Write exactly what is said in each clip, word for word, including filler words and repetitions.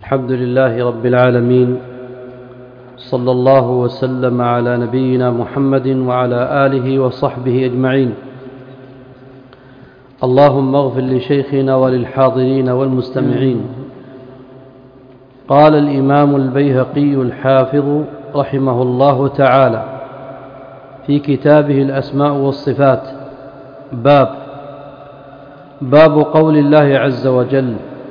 الحمد لله رب العالمين، صلى الله وسلم على نبينا محمد وعلى آله وصحبه أجمعين. اللهم اغفر لشيخنا وللحاضرين والمستمعين. قال الإمام البيهقي الحافظ رحمه الله تعالى في كتابه الأسماء والصفات: باب باب قول الله عز وجل: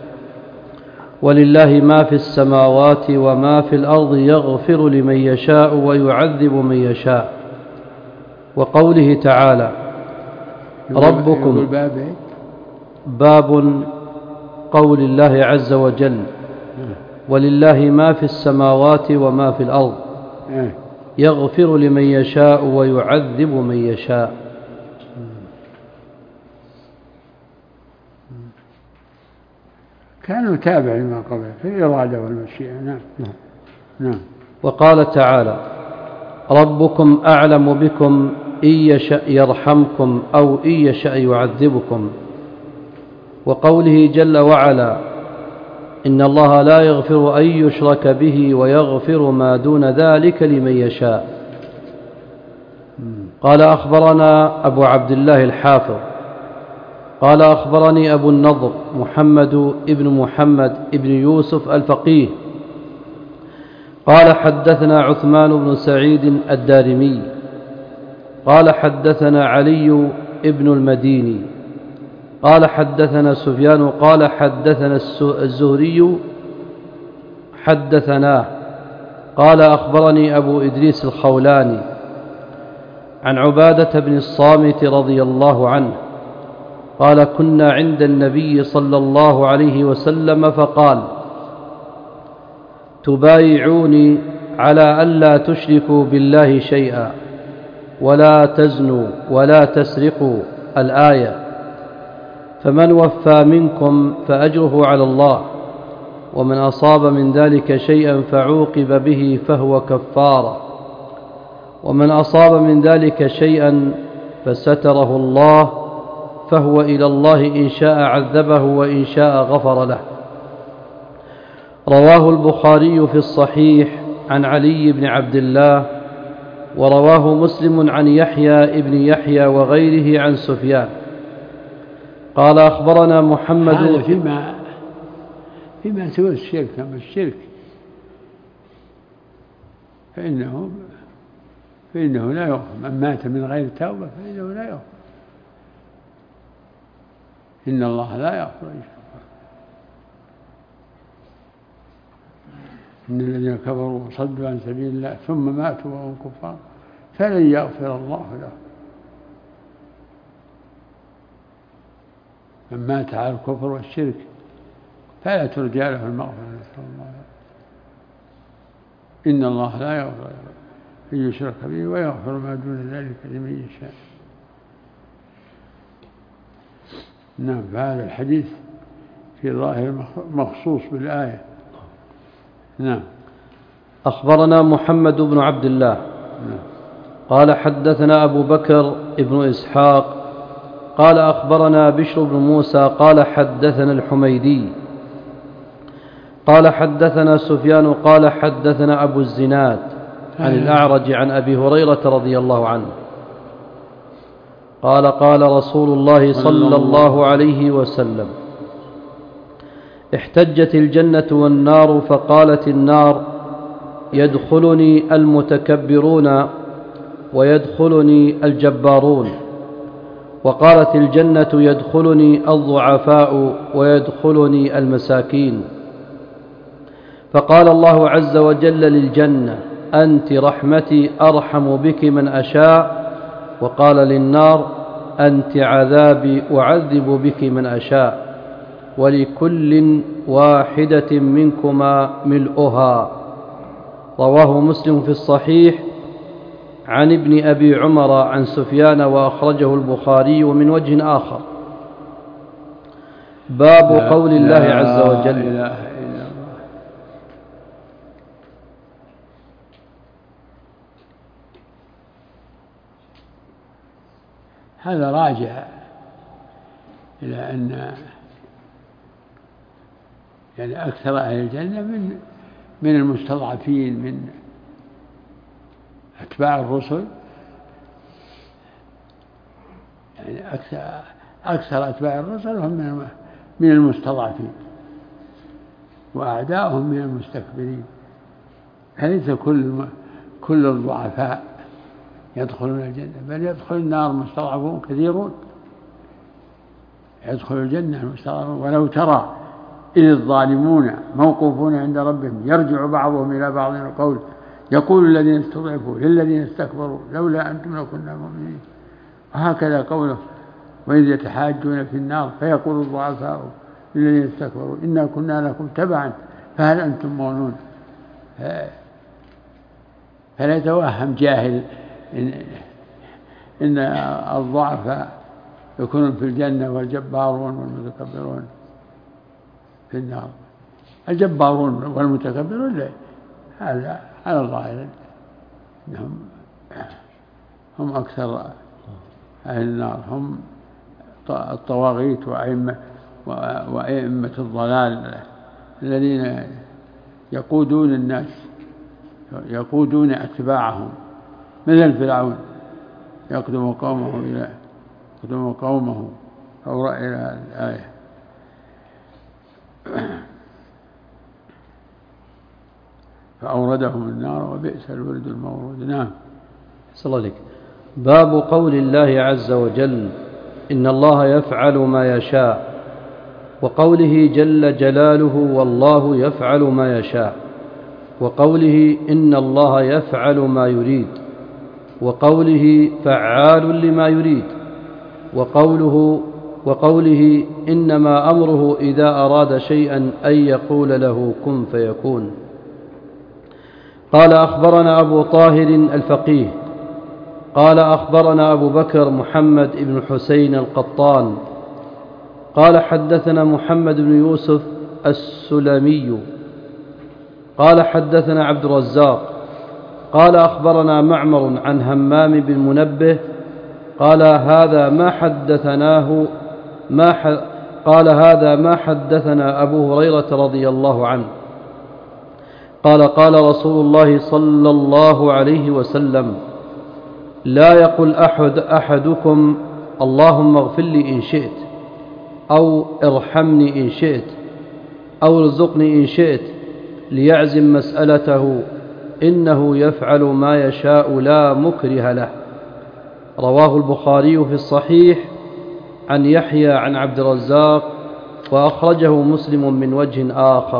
ولله ما في السماوات وما في الأرض يغفر لمن يشاء ويعذب من يشاء. وقوله تعالى: ربكم. باب قول الله عز وجل: ولله ما في السماوات وما في الأرض يغفر لمن يشاء ويعذب من يشاء. كان متابع لما قبله في الإرادة والمشيئة. نعم. نعم. نعم. وقال تعالى: ربكم أعلم بكم إن يشأ يرحمكم أو إن يشأ يعذبكم. وقوله جل وعلا: إن الله لا يغفر أن يشرك به ويغفر ما دون ذلك لمن يشاء. قال: أخبرنا أبو عبد الله الحافظ قال: أخبرني أبو النضر محمد ابن محمد ابن يوسف الفقيه قال: حدثنا عثمان بن سعيد الدارمي قال: حدثنا علي ابن المديني قال: حدثنا سفيان قال: حدثنا الزهري حدثناه قال: أخبرني أبو إدريس الخولاني عن عبادة بن الصامت رضي الله عنه قال: كنا عند النبي صلى الله عليه وسلم فقال: تبايعوني على ألا تشركوا بالله شيئا ولا تزنوا ولا تسرقوا الآية، فمن وفى منكم فأجره على الله، ومن أصاب من ذلك شيئا فعوقب به فهو كفارة، ومن أصاب من ذلك شيئا فستره الله فهو إلى الله إن شاء عذبه وإن شاء غفر له. رواه البخاري في الصحيح عن علي بن عبد الله، ورواه مسلم عن يحيى ابن يحيى وغيره عن سفيان قال: أخبرنا محمد. هذا فيما فيما سوى الشرك. أما الشرك فإنه فإنه لا يغفر. من مات من غير توبة فإنه لا يغفر. إن الله لا يغفر أن يشرك. إن الذين كفروا وصدوا عن سبيل الله ثم ماتوا وهم كفار فلن يغفر الله لهم. من مات على الكفر والشرك فلا ترجى له المغفرة، نسأل الله. إن الله لا يغفر أن يشرك به ويغفر ما دون ذلك لمن يشاء. نعم. فهذا الحديث في ظاهر مخصوص بالآية. نعم. أخبرنا محمد بن عبد الله. نعم. قال: حدثنا أبو بكر ابن إسحاق قال: أخبرنا بشر بن موسى قال: حدثنا الحميدي قال: حدثنا سفيان قال: حدثنا أبو الزناد عن الأعرج عن أبي هريرة رضي الله عنه قال: قال رسول الله صلى الله عليه وسلم: احتجت الجنة والنار، فقالت النار: يدخلني المتكبرون ويدخلني الجبارون، وقالت الجنة: يدخلني الضعفاء ويدخلني المساكين. فقال الله عز وجل للجنة: أنت رحمتي أرحم بك من أشاء. وقال للنار: أنت عذابي أعذب بك من أشاء، ولكل واحدة منكما ملؤها. رواه مسلم في الصحيح عن ابن أبي عمر عن سفيان، وأخرجه البخاري من وجه آخر. باب قول الله عز وجل: لا إله إلا الله. هذا راجع إلى أن يعني أكثر أهل الجنة من من المستضعفين من أتباع الرسل، يعني أكثر أكثر أتباع الرسل هم من من المستضعفين، وأعداؤهم من المستكبرين. فليس كل كل الضعفاء يدخلون الجنة، بل يدخل النار مستضعفون كثيرون، يدخل الجنة المستضعفون. ولو ترى إذ الظالمون موقوفون عند ربهم يرجع بعضهم إلى بعض القول يقول الذين استضعفوا للذين استكبروا لولا أنتم لكنا مؤمنين. وهكذا قوله وإذ يتحاجون في النار فيقول الضعفاء للذين استكبروا إنا كنا لكم تبعا فهل أنتم مغنون. فلا يتوهم جاهل إن, إن الضعفاء يكونون في الجنة والجبارون والمتكبرون في النار. الجبارون والمتكبرون لا، هذا على الظاهر إنهم هم أكثر أهل النار، هم الطواغيت وأئمة وأئمة الضلال الذين يقودون الناس يقودون أتباعهم، مثل فرعون يقدم قومه إلى يقدم قومه أو إلى الآية. فأوردهم النار وبئس الورد المورود. نعم. صلى الله عليك. باب قول الله عز وجل إن الله يفعل ما يشاء، وقوله جل جلاله والله يفعل ما يشاء، وقوله إن الله يفعل ما يريد، وقوله فعال لما يريد، وقوله وقوله إنما أمره إذا أراد شيئا أن يقول له كن فيكون. قال أخبرنا أبو طاهر الفقيه قال أخبرنا أبو بكر محمد بن حسين القطان قال حدثنا محمد بن يوسف السلمي قال حدثنا عبد الرزاق قال أخبرنا معمر عن همام بن منبه قال هذا ما حدثناه ما ح... قال هذا ما حدثنا أبو هريرة رضي الله عنه قال قال رسول الله صلى الله عليه وسلم لا يقل أحد أحدكم اللهم اغفر لي إن شئت، أو ارحمني إن شئت، أو ارزقني إن شئت، ليعزم مسألته، إنه يفعل ما يشاء لا مكره له. رواه البخاري في الصحيح عن يحيى عن عبد الرزاق، وأخرجه مسلم من وجه آخر.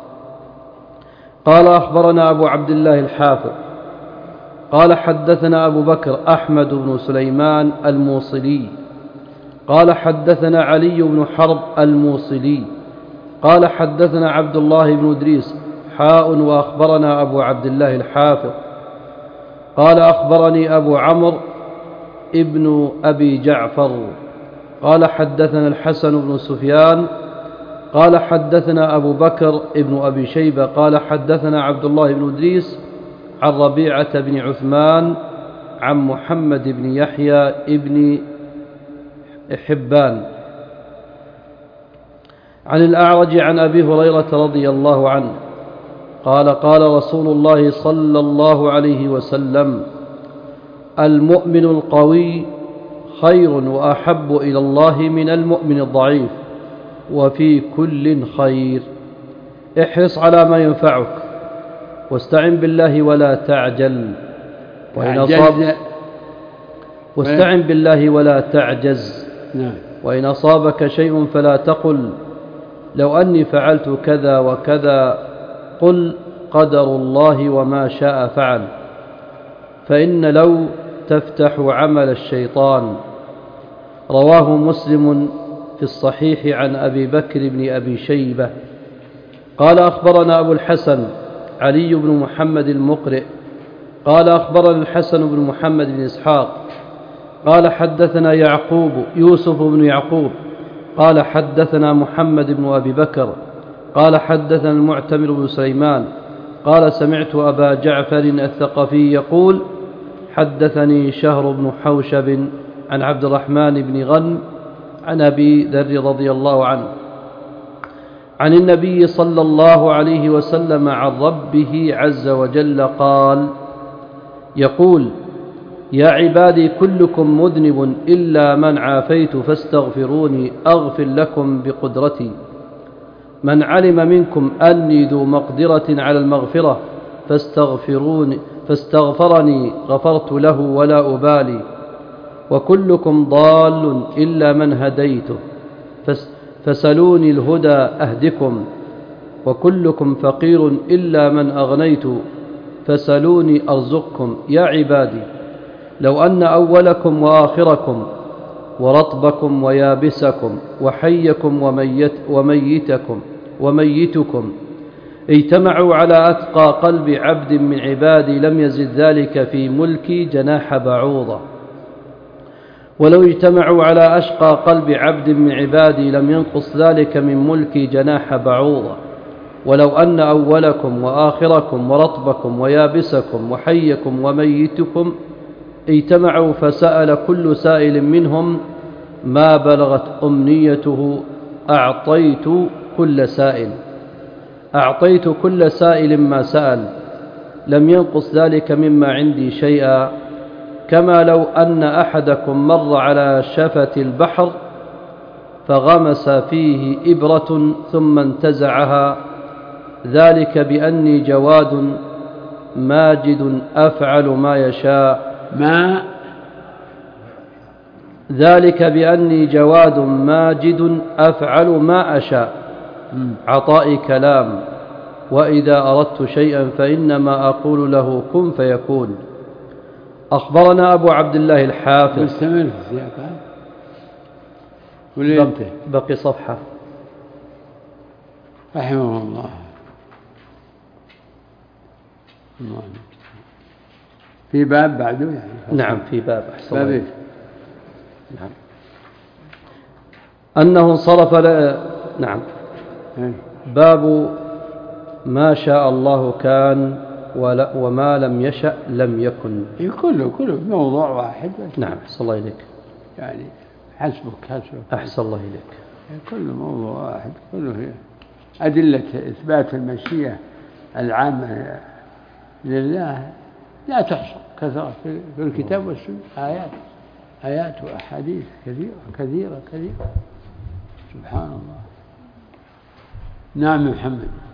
قال أخبرنا أبو عبد الله الحافظ قال حدثنا أبو بكر أحمد بن سليمان الموصلي قال حدثنا علي بن حرب الموصلي قال حدثنا عبد الله بن إدريس حاء وأخبرنا أبو عبد الله الحافظ قال أخبرني أبو عمرو ابن أبي جعفر قال حدثنا الحسن بن سفيان قال حدثنا أبو بكر ابن أبي شيبة قال حدثنا عبد الله بن إدريس عن ربيعة بن عثمان عن محمد بن يحيى ابن حبان عن الأعرج عن أبي هريرة رضي الله عنه قال قال رسول الله صلى الله عليه وسلم المؤمن القوي خير وأحب إلى الله من المؤمن الضعيف، وفي كل خير. احرص على ما ينفعك واستعن بالله ولا تعجل، وإن أصاب واستعن بالله ولا تعجز، وإن أصابك شيء فلا تقل لو أني فعلت كذا وكذا، قل قدر الله وما شاء فعل، فإن لو تفتح عمل الشيطان. رواه مسلم في الصحيح عن أبي بكر بن أبي شيبة. قال أخبرنا أبو الحسن علي بن محمد المقرئ قال أخبرنا الحسن بن محمد بن إسحاق قال حدثنا يعقوب يوسف بن يعقوب قال حدثنا محمد بن أبي بكر قال حدثنا المعتمر بن سليمان قال سمعت أبا جعفر الثقفي يقول حدثني شهر بن حوشب عن عبد الرحمن بن غنم عن أبي ذر رضي الله عنه عن النبي صلى الله عليه وسلم عن ربه عز وجل قال: يقول: يا عبادي كلكم مذنب إلا من عافيت فاستغفروني أغفر لكم بقدرتي. من علم منكم أني ذو مقدرة على المغفرة فاستغفروني فاستغفرني غفرت له ولا أبالي. وكلكم ضال إلا من هديته فسلوني الهدى أهدكم. وكلكم فقير إلا من أغنيت فسلوني أرزقكم. يا عبادي لو أن أولكم وآخركم ورطبكم ويابسكم وحيكم وميت وميتكم وميتكم اجتمعوا على أتقى قلب عبد من عبادي لم يزد ذلك في ملكي جناح بعوضة. ولو اجتمعوا على أشقى قلب عبد من عبادي لم ينقص ذلك من ملكي جناح بعوضة. ولو أن أولكم وآخركم ورطبكم ويابسكم وحيكم وميتكم اجتمعوا فسأل كل سائل منهم ما بلغت أمنيته أعطيت كل سائل أعطيت كل سائل ما سأل لم ينقص ذلك مما عندي شيئا. كما لو أن أحدكم مر على شفة البحر فغمس فيه إبرة ثم انتزعها ذلك بأني جواد ماجد أفعل ما يشاء ما ذلك بأني جواد ماجد أفعل ما أشاء. عطائي كلام، وإذا أردت شيئا فإنما أقول له كن فيكون. أخبرنا أبو عبد الله الحافظ. مستمر في السياق ولا ينتهي؟ بقي صفحة. رحمه الله. الله في باب بعده يعني. نعم في باب. أحسن باب إيه؟ نعم. أنه انصرف ل... نعم. باب ما شاء الله كان ولا وما لم يشأ لم يكن. كله كله موضوع واحد. نعم أحسن الله إليك. يعني حسبك حسبك. أحسن الله إليك. كله موضوع واحد، كله هي أدلة إثبات المشيئة العامة لله لا تحصى، كثرة في الكتاب والسنة، آيات آيات وأحاديث كثيرة كثيرة كثيرة. سبحان الله. نعم محمد.